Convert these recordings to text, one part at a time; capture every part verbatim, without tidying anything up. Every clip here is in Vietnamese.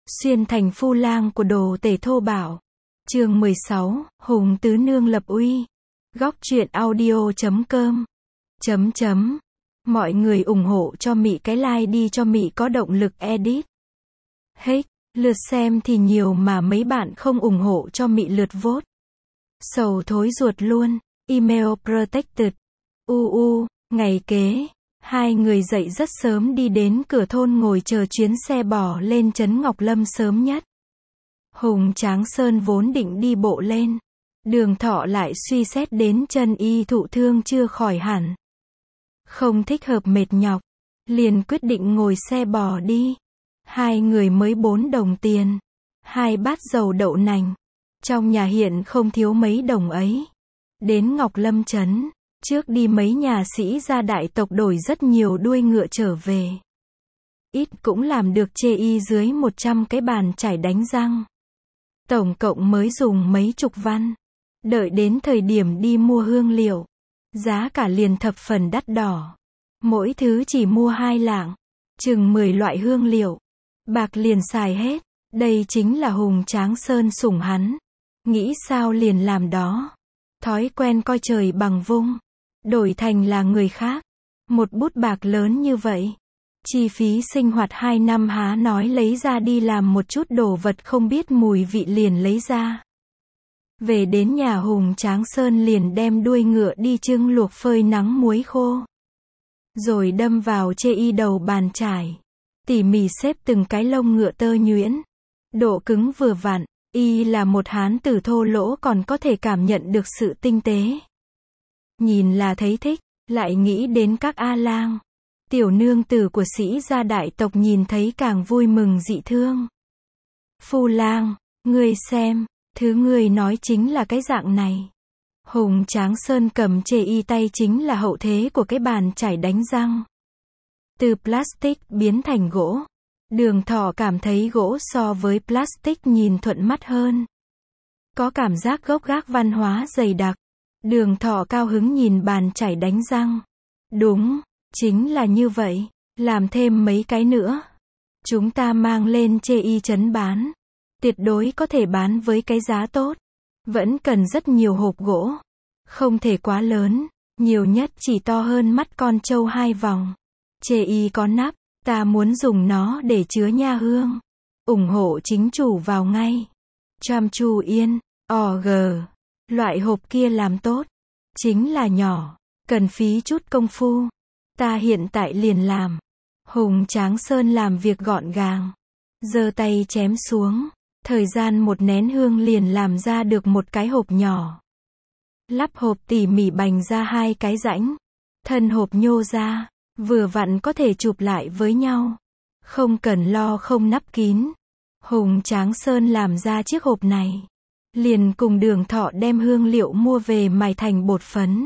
Xuyên thành phu lang của đồ tể thô bạo. Chương mười sáu, Hùng Tứ Nương lập uy. Góc truyện audio chấm com. Chấm chấm. Mọi người ủng hộ cho Mị cái like đi cho Mị có động lực edit. Hết, lượt xem thì nhiều mà mấy bạn không ủng hộ cho Mị lượt vote. Sầu thối ruột luôn. Email protected. Uu, ngày kế. Hai người dậy rất sớm đi đến cửa thôn ngồi chờ chuyến xe bò lên trấn Ngọc Lâm sớm nhất. Hùng Tráng Sơn vốn định đi bộ lên. Đường Thọ lại suy xét đến chân y thụ thương chưa khỏi hẳn. Không thích hợp mệt nhọc. Liền quyết định ngồi xe bò đi. Hai người mới bốn đồng tiền. Hai bát dầu đậu nành. Trong nhà hiện không thiếu mấy đồng ấy. Đến Ngọc Lâm trấn. Trước đi mấy nhà sĩ gia đại tộc đổi rất nhiều đuôi ngựa trở về. Ít cũng làm được chê y dưới một trăm cái bàn chải đánh răng. Tổng cộng mới dùng mấy chục văn. Đợi đến thời điểm đi mua hương liệu. Giá cả liền thập phần đắt đỏ. Mỗi thứ chỉ mua hai lạng. Chừng mười loại hương liệu. Bạc liền xài hết. Đây chính là Hùng Tráng Sơn sủng hắn. Nghĩ sao liền làm đó. Thói quen coi trời bằng vung. Đổi thành là người khác. Một bút bạc lớn như vậy. Chi phí sinh hoạt hai năm há nói lấy ra đi làm một chút đồ vật không biết mùi vị liền lấy ra. Về đến nhà Hùng Tráng Sơn liền đem đuôi ngựa đi chưng luộc phơi nắng muối khô. Rồi đâm vào chê y đầu bàn chải. Tỉ mỉ xếp từng cái lông ngựa tơ nhuyễn. Độ cứng vừa vặn. Y là một hán tử thô lỗ còn có thể cảm nhận được sự tinh tế. Nhìn là thấy thích, lại nghĩ đến các A lang. Tiểu nương tử của sĩ gia đại tộc nhìn thấy càng vui mừng dị thương. Phu lang, ngươi xem, thứ ngươi nói chính là cái dạng này. Hùng Tráng Sơn cầm chê y tay chính là hậu thế của cái bàn chải đánh răng. Từ plastic biến thành gỗ. Đường Thọ cảm thấy gỗ so với plastic nhìn thuận mắt hơn. Có cảm giác gốc gác văn hóa dày đặc. Đường Thọ cao hứng nhìn bàn chải đánh răng. Đúng, chính là như vậy. Làm thêm mấy cái nữa. Chúng ta mang lên chê y trấn bán. Tuyệt đối có thể bán với cái giá tốt. Vẫn cần rất nhiều hộp gỗ. Không thể quá lớn. Nhiều nhất chỉ to hơn mắt con trâu hai vòng. Chê y có nắp. Ta muốn dùng nó để chứa nha hương. ủng hộ chính chủ vào ngay. Cham Chu Yên, o giê. Loại hộp kia làm tốt. Chính là nhỏ. Cần phí chút công phu. Ta hiện tại liền làm. Hùng Tráng Sơn làm việc gọn gàng. Giơ tay chém xuống. Thời gian một nén hương liền làm ra được một cái hộp nhỏ. Lắp hộp tỉ mỉ bành ra hai cái rãnh. Thân hộp nhô ra. Vừa vặn có thể chụp lại với nhau. Không cần lo không nắp kín. Hùng Tráng Sơn làm ra chiếc hộp này. Liền cùng Đường Thọ đem hương liệu mua về mài thành bột phấn.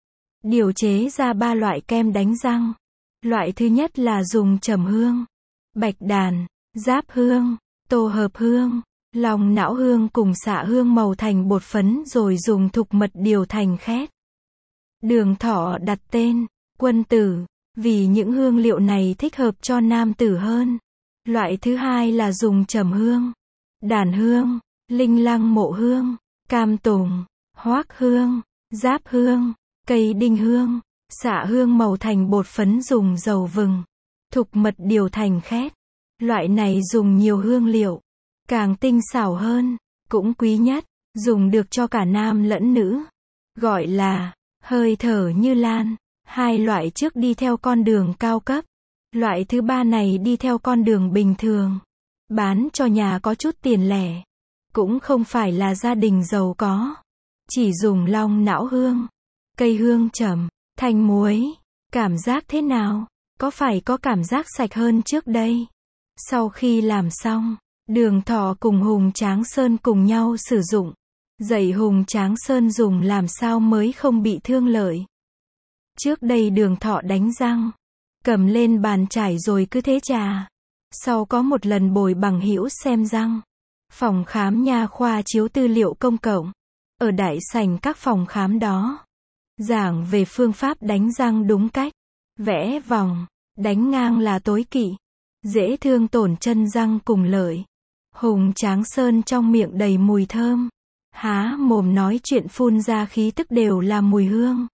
Điều chế ra ba loại kem đánh răng. Loại thứ nhất là dùng trầm hương, bạch đàn, giáp hương, tô hợp hương, lòng não hương cùng xạ hương màu thành bột phấn rồi dùng thục mật điều thành khét. Đường Thọ đặt tên, Quân Tử, vì những hương liệu này thích hợp cho nam tử hơn. Loại thứ hai là dùng trầm hương, đàn hương, linh lăng mộ hương, cam tùng, hoác hương, giáp hương, cây đinh hương, xạ hương màu thành bột phấn dùng dầu vừng, thục mật điều thành khét. Loại này dùng nhiều hương liệu, càng tinh xảo hơn, cũng quý nhất, dùng được cho cả nam lẫn nữ. Gọi là hơi thở như lan. Hai loại trước đi theo con đường cao cấp. Loại thứ ba này đi theo con đường bình thường. Bán cho nhà có chút tiền lẻ. Cũng không phải là gia đình giàu có. Chỉ dùng long não hương, cây hương trầm, thanh muối. Cảm giác thế nào? Có phải có cảm giác sạch hơn trước đây? Sau khi làm xong, Đường Thọ cùng Hùng Tráng Sơn cùng nhau sử dụng. Dạy Hùng Tráng Sơn dùng làm sao mới không bị thương lợi. Trước đây Đường Thọ đánh răng. Cầm lên bàn chải rồi cứ thế trà. Sau có một lần bồi bằng hữu xem răng. Phòng khám nha khoa chiếu tư liệu công cộng. Ở đại sảnh các phòng khám đó. Giảng về phương pháp đánh răng đúng cách. Vẽ vòng, đánh ngang là tối kỵ. Dễ thương tổn chân răng cùng lợi. Hùng Tráng Sơn trong miệng đầy mùi thơm. Há mồm nói chuyện phun ra khí tức đều là mùi hương.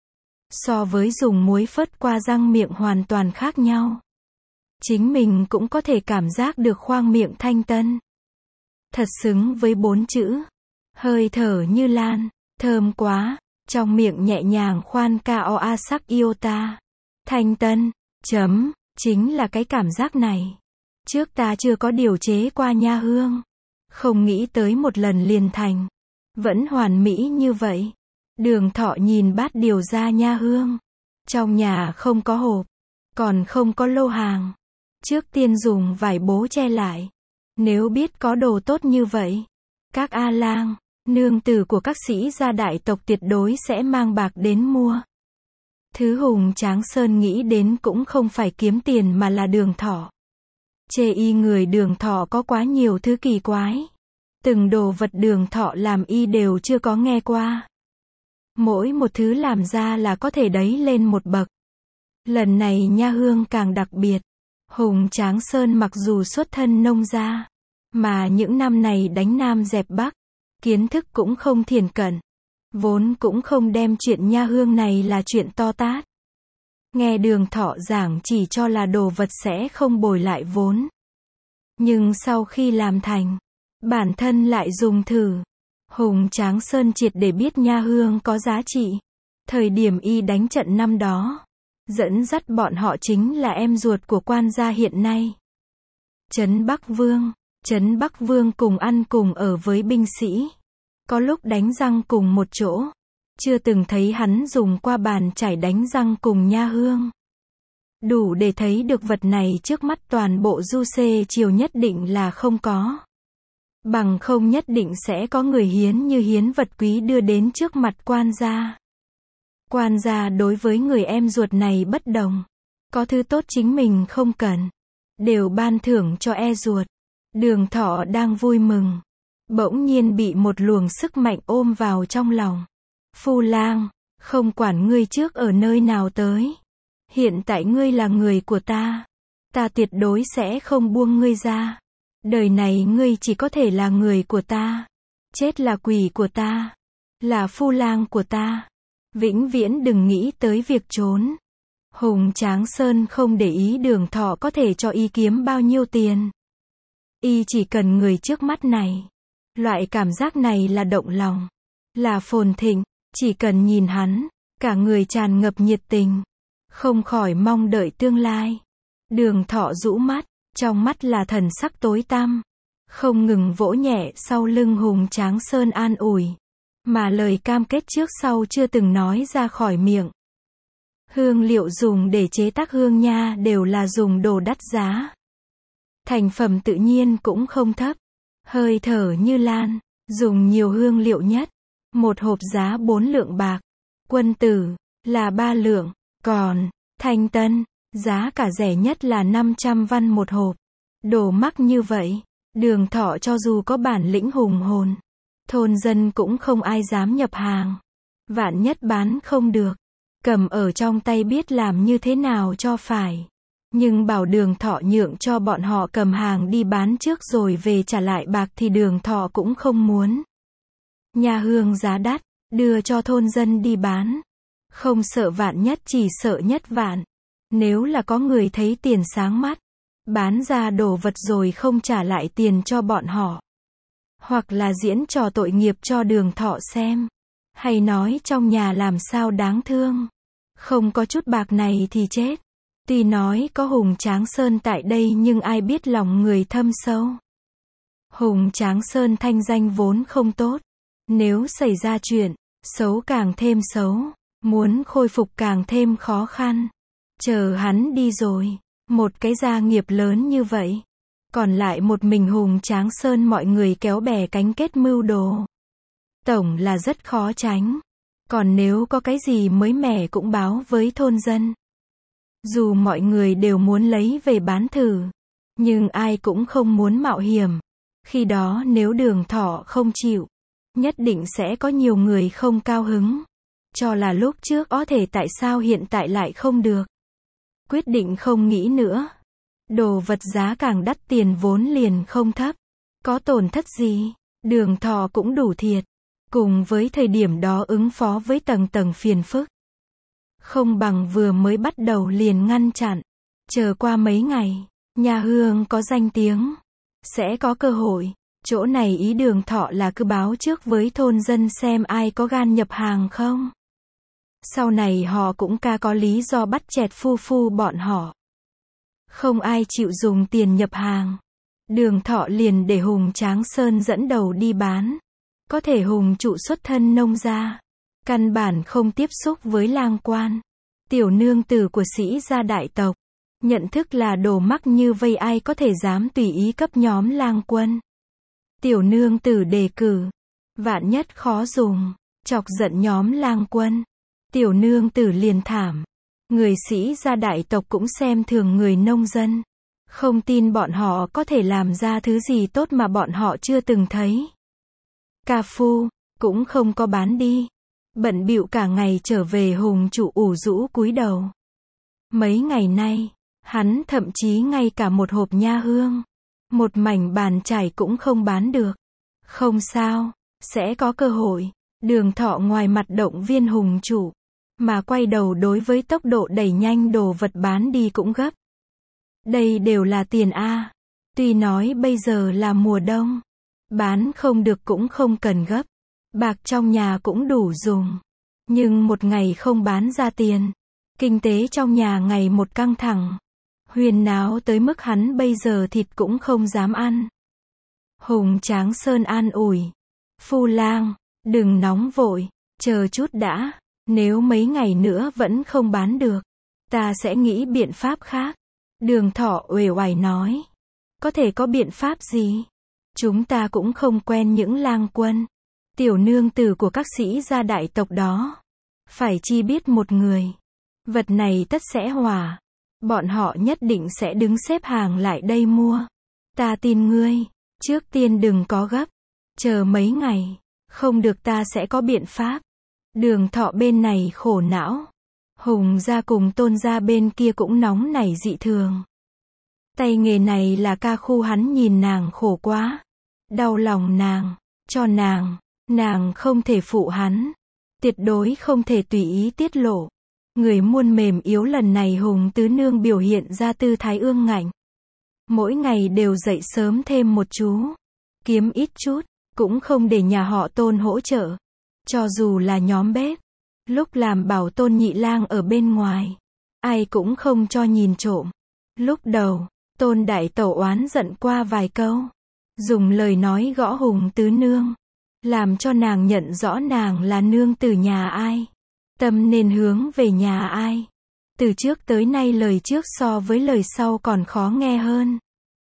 So với dùng muối phớt qua răng miệng hoàn toàn khác nhau. Chính mình cũng có thể cảm giác được khoang miệng thanh tân. Thật xứng với bốn chữ. Hơi thở như lan, thơm quá, trong miệng nhẹ nhàng khoan ca o a sắc iota. Thanh tân, chấm, chính là cái cảm giác này. Trước ta chưa có điều chế qua nha hương. Không nghĩ tới một lần liền thành. Vẫn hoàn mỹ như vậy. Đường Thọ nhìn bát điều ra nha hương. Trong nhà không có hộp, còn không có lô hàng. Trước tiên dùng vải bố che lại. Nếu biết có đồ tốt như vậy, các A lang, nương tử của các sĩ gia đại tộc tuyệt đối sẽ mang bạc đến mua. Thứ Hùng Tráng Sơn nghĩ đến cũng không phải kiếm tiền mà là Đường Thọ. Chê y người Đường Thọ có quá nhiều thứ kỳ quái. Từng đồ vật Đường Thọ làm y đều chưa có nghe qua. Mỗi một thứ làm ra là có thể đẩy lên một bậc. Lần này nha hương càng đặc biệt. Hùng Tráng Sơn mặc dù xuất thân nông gia, mà những năm này đánh Nam dẹp Bắc, kiến thức cũng không thiển cận. Vốn cũng không đem chuyện nha hương này là chuyện to tát. Nghe Đường Thọ giảng chỉ cho là đồ vật sẽ không bồi lại vốn. Nhưng sau khi làm thành, bản thân lại dùng thử. Hùng Tráng Sơn triệt để biết nha hương có giá trị. Thời điểm y đánh trận năm đó, dẫn dắt bọn họ chính là em ruột của quan gia hiện nay. Trấn Bắc Vương. Trấn Bắc Vương cùng ăn cùng ở với binh sĩ. Có lúc đánh răng cùng một chỗ. Chưa từng thấy hắn dùng qua bàn chải đánh răng cùng nha hương. Đủ để thấy được vật này trước mắt toàn bộ du xê triều nhất định là không có. Bằng không nhất định sẽ có người hiến như hiến vật quý đưa đến trước mặt quan gia. Quan gia đối với người em ruột này bất đồng. Có thứ tốt chính mình không cần, đều ban thưởng cho e ruột. Đường Thọ đang vui mừng. Bỗng nhiên bị một luồng sức mạnh ôm vào trong lòng. Phu lang, không quản ngươi trước ở nơi nào tới. Hiện tại ngươi là người của ta. Ta tuyệt đối sẽ không buông ngươi ra. Đời này ngươi chỉ có thể là người của ta. Chết là quỷ của ta. Là phu lang của ta. Vĩnh viễn đừng nghĩ tới việc trốn. Hùng Tráng Sơn không để ý Đường Thọ có thể cho y kiếm bao nhiêu tiền. Y chỉ cần người trước mắt này. Loại cảm giác này là động lòng. Là phồn thịnh. Chỉ cần nhìn hắn, cả người tràn ngập nhiệt tình. Không khỏi mong đợi tương lai. Đường Thọ rũ mắt. Trong mắt là thần sắc tối tăm. Không ngừng vỗ nhẹ sau lưng Hùng Tráng Sơn an ủi. Mà lời cam kết trước sau chưa từng nói ra khỏi miệng. Hương liệu dùng để chế tác hương nha đều là dùng đồ đắt giá. Thành phẩm tự nhiên cũng không thấp. Hơi thở như lan, dùng nhiều hương liệu nhất. Một hộp giá bốn lượng bạc. Quân tử, là ba lượng. Còn, thanh tân, giá cả rẻ nhất là năm trăm văn một hộp. Đồ mắc như vậy, Đường Thọ cho dù có bản lĩnh hùng hồn. Thôn dân cũng không ai dám nhập hàng. Vạn nhất bán không được. Cầm ở trong tay biết làm như thế nào cho phải. Nhưng bảo Đường Thọ nhượng cho bọn họ cầm hàng đi bán trước rồi về trả lại bạc thì Đường Thọ cũng không muốn. Nha hương giá đắt, đưa cho thôn dân đi bán. Không sợ vạn nhất chỉ sợ nhất vạn. Nếu là có người thấy tiền sáng mắt, bán ra đồ vật rồi không trả lại tiền cho bọn họ. Hoặc là diễn trò tội nghiệp cho Đường Thọ xem. Hay nói trong nhà làm sao đáng thương. Không có chút bạc này thì chết. Tuy nói có Hùng Tráng Sơn tại đây nhưng ai biết lòng người thâm sâu. Hùng Tráng Sơn thanh danh vốn không tốt. Nếu xảy ra chuyện, xấu càng thêm xấu. Muốn khôi phục càng thêm khó khăn. Chờ hắn đi rồi. Một cái gia nghiệp lớn như vậy. Còn lại một mình Hùng Tráng Sơn mọi người kéo bè cánh kết mưu đồ. Tổng là rất khó tránh. Còn nếu có cái gì mới mẻ cũng báo với thôn dân. Dù mọi người đều muốn lấy về bán thử. Nhưng ai cũng không muốn mạo hiểm. Khi đó nếu Đường Thọ không chịu. Nhất định sẽ có nhiều người không cao hứng. Cho là lúc trước có thể tại sao hiện tại lại không được. Quyết định không nghĩ nữa. Đồ vật giá càng đắt tiền vốn liền không thấp. Có tổn thất gì? Đường Thọ cũng đủ thiệt. Cùng với thời điểm đó ứng phó với tầng tầng phiền phức. Không bằng vừa mới bắt đầu liền ngăn chặn. Chờ qua mấy ngày, nhà Hương có danh tiếng. Sẽ có cơ hội. Chỗ này ý Đường Thọ là cứ báo trước với thôn dân xem ai có gan nhập hàng không. Sau này họ cũng ca có lý do bắt chẹt phu phu bọn họ. Không ai chịu dùng tiền nhập hàng. Đường Thọ liền để Hùng Tráng Sơn dẫn đầu đi bán. Có thể Hùng trụ xuất thân nông gia. Căn bản không tiếp xúc với lang quan. Tiểu nương tử của sĩ gia đại tộc. Nhận thức là đồ mắc như vây ai có thể dám tùy ý cấp nhóm lang quân. Tiểu nương tử đề cử. Vạn nhất khó dùng. Chọc giận nhóm lang quân. Tiểu nương tử liền thảm. Người sĩ gia đại tộc cũng xem thường người nông dân. Không tin bọn họ có thể làm ra thứ gì tốt mà bọn họ chưa từng thấy. Ca phu, cũng không có bán đi. Bận bịu cả ngày trở về Hùng trụ ủ rũ cúi đầu. Mấy ngày nay, hắn thậm chí ngay cả một hộp nha hương, một mảnh bàn chải cũng không bán được. Không sao, sẽ có cơ hội. Đường Thọ ngoài mặt động viên Hùng trụ, mà quay đầu đối với tốc độ đẩy nhanh đồ vật bán đi cũng gấp. Đây đều là tiền A. Tuy nói bây giờ là mùa đông. Bán không được cũng không cần gấp. Bạc trong nhà cũng đủ dùng. Nhưng một ngày không bán ra tiền. Kinh tế trong nhà ngày một căng thẳng. Huyền náo tới mức hắn bây giờ thịt cũng không dám ăn. Hùng Tráng Sơn an ủi. Phu lang, đừng nóng vội. Chờ chút đã. Nếu mấy ngày nữa vẫn không bán được. Ta sẽ nghĩ biện pháp khác. Đường Thọ uể oải nói. Có thể có biện pháp gì? Chúng ta cũng không quen những lang quân. Tiểu nương tử của các sĩ gia đại tộc đó. Phải chi biết một người. Vật này tất sẽ hòa. Bọn họ nhất định sẽ đứng xếp hàng lại đây mua. Ta tin ngươi. Trước tiên đừng có gấp. Chờ mấy ngày. Không được ta sẽ có biện pháp. Đường Thọ bên này khổ não. Hùng gia cùng Tôn gia bên kia cũng nóng nảy dị thường. Tay nghề này là ca khu hắn nhìn nàng khổ quá. Đau lòng nàng. Cho nàng. Nàng không thể phụ hắn. Tuyệt đối không thể tùy ý tiết lộ. Người muôn mềm yếu lần này Hùng tứ nương biểu hiện ra tư thái ương ngạnh. Mỗi ngày đều dậy sớm thêm một chú. Kiếm ít chút. Cũng không để nhà họ Tôn hỗ trợ. Cho dù là nhóm bếp. Lúc làm bảo Tôn nhị lang ở bên ngoài. Ai cũng không cho nhìn trộm. Lúc đầu, Tôn đại tẩu oán giận qua vài câu. Dùng lời nói gõ Hùng tứ nương. Làm cho nàng nhận rõ nàng là nương tử nhà ai. Tâm nên hướng về nhà ai. Từ trước tới nay lời trước so với lời sau còn khó nghe hơn.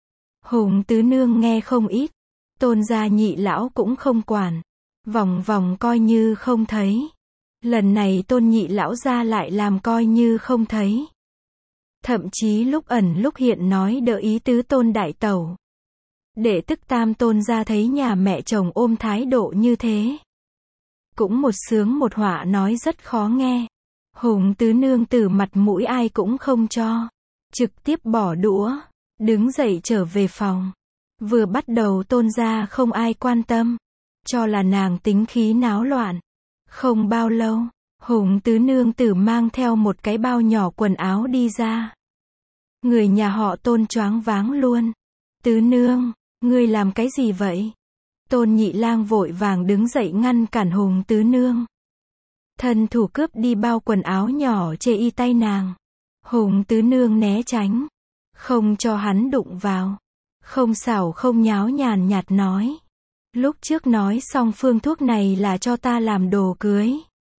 Hùng tứ nương nghe không ít. Tôn gia nhị lão cũng không quản. Vòng vòng coi như không thấy. Lần này Tôn nhị lão ra lại làm coi như không thấy. Thậm chí lúc ẩn lúc hiện nói đỡ ý tứ Tôn đại tẩu. Để tức tam Tôn ra thấy nhà mẹ chồng ôm thái độ như thế. Cũng một sướng một họa nói rất khó nghe. Hùng tứ nương tử mặt mũi ai cũng không cho. Trực tiếp bỏ đũa. Đứng dậy trở về phòng. Vừa bắt đầu Tôn ra không ai quan tâm. Cho là nàng tính khí náo loạn. Không bao lâu, Hùng tứ nương tử mang theo một cái bao nhỏ quần áo đi ra. Người nhà họ Tôn choáng váng luôn. Tứ nương, ngươi làm cái gì vậy? Tôn nhị lang vội vàng đứng dậy ngăn cản Hùng tứ nương. Thân thủ cướp đi bao quần áo nhỏ chê y tay nàng. Hùng tứ nương né tránh. Không cho hắn đụng vào. Không xảo không nháo nhàn nhạt nói. Lúc trước nói xong phương thuốc này là cho ta làm đồ cưới.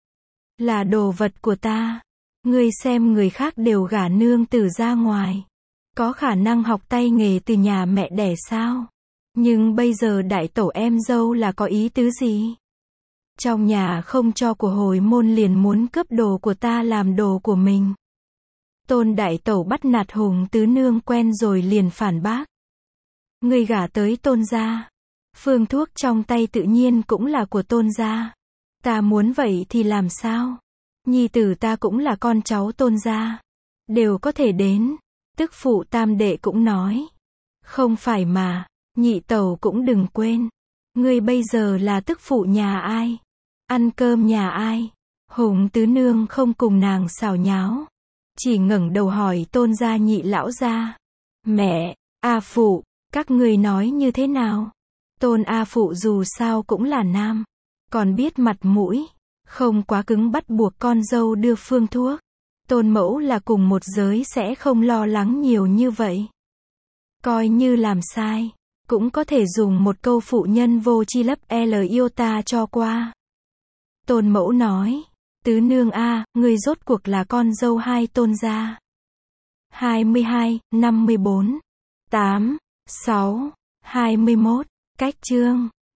Là đồ vật của ta. Ngươi xem người khác đều gả nương tử ra ngoài. Có khả năng học tay nghề từ nhà mẹ đẻ sao? Nhưng bây giờ đại tẩu em dâu là có ý tứ gì? Trong nhà không cho của hồi môn liền muốn cướp đồ của ta làm đồ của mình. Tôn đại tẩu bắt nạt Hùng tứ nương quen rồi liền phản bác. Ngươi gả tới Tôn gia. Phương thuốc trong tay tự nhiên cũng là của Tôn gia. Ta muốn vậy thì làm sao? Nhi tử ta cũng là con cháu Tôn gia. Đều có thể đến. Tức phụ tam đệ cũng nói. Không phải mà. Nhị tẩu cũng đừng quên. Ngươi bây giờ là tức phụ nhà ai? Ăn cơm nhà ai? Hùng tứ nương không cùng nàng xào nháo. Chỉ ngẩng đầu hỏi Tôn gia nhị lão gia. Mẹ, A phụ, các ngươi nói như thế nào? Tôn A phụ dù sao cũng là nam. Còn biết mặt mũi. Không quá cứng bắt buộc con dâu đưa phương thuốc. Tôn mẫu là cùng một giới sẽ không lo lắng nhiều như vậy. Coi như làm sai. Cũng có thể dùng một câu phụ nhân vô chi lấp L iota cho qua. Tôn mẫu nói. Tứ nương a, ngươi rốt cuộc là con dâu hai Tôn gia. hai mươi hai, năm mươi bốn, tám, sáu, hai mươi mốt. Cách chương.